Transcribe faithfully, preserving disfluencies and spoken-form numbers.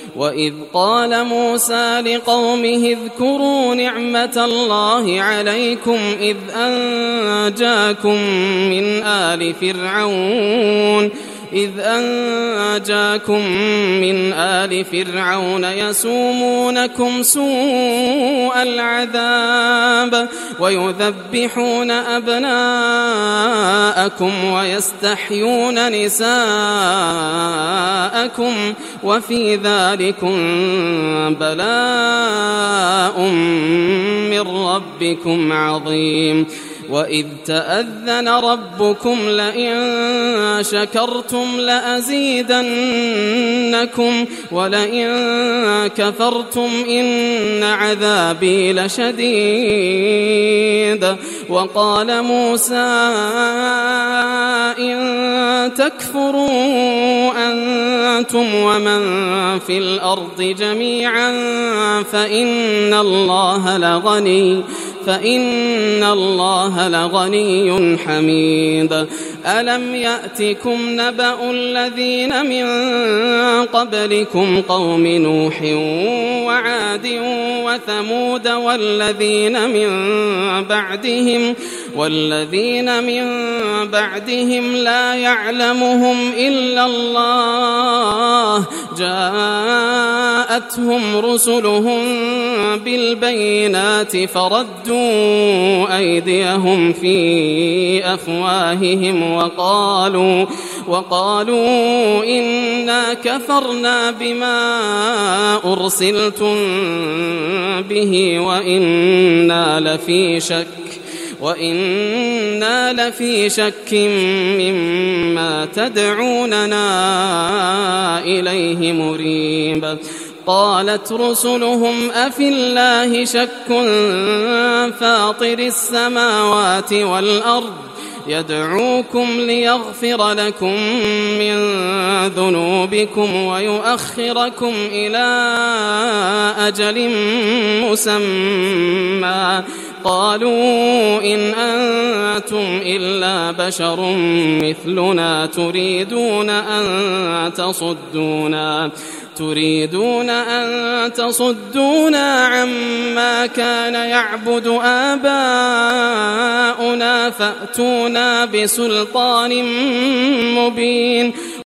وإذ قال موسى لقومه اذكروا نعمة الله عليكم إذ أنجاكم من آل فرعون إذ أنجاكم من آل فرعون يسومونكم سوء العذاب ويذبحون أبناءكم ويستحيون نساءكم وفي ذلكم بلاء من ربكم عظيم. وإذ تأذن ربكم لئن شكرتم لأزيدنكم ولئن كفرتم إن عذابي لشديد. وقال موسى إن تكفروا أنتم ومن في الأرض جميعا فإن الله لغني فإن الله لغني حميد. ألم يأتكم نبأ الذين من قبلكم قوم نوح وعاد وثمود والذين من بعدهم والذين من بعدهم لا يعلمهم إلا الله جاءتهم رسلهم بالبينات فردوا أيديهم في أفواههم وقالوا وقالوا إنا كفرنا بما أرسلتم به وإنا لفي شك وإنا لفي شك مما تدعوننا إليه مريب. قالت رسلهم أفي الله شك فاطر السماوات والأرض يدعوكم ليغفر لكم من ذنوبكم ويؤخركم إلى أجل مسمى قالوا إن أنتم إلا بشر مثلنا تريدون أن تصدونا تريدون أن تصدونا عما كان يعبد آباؤنا فأتونا بسلطان مبين.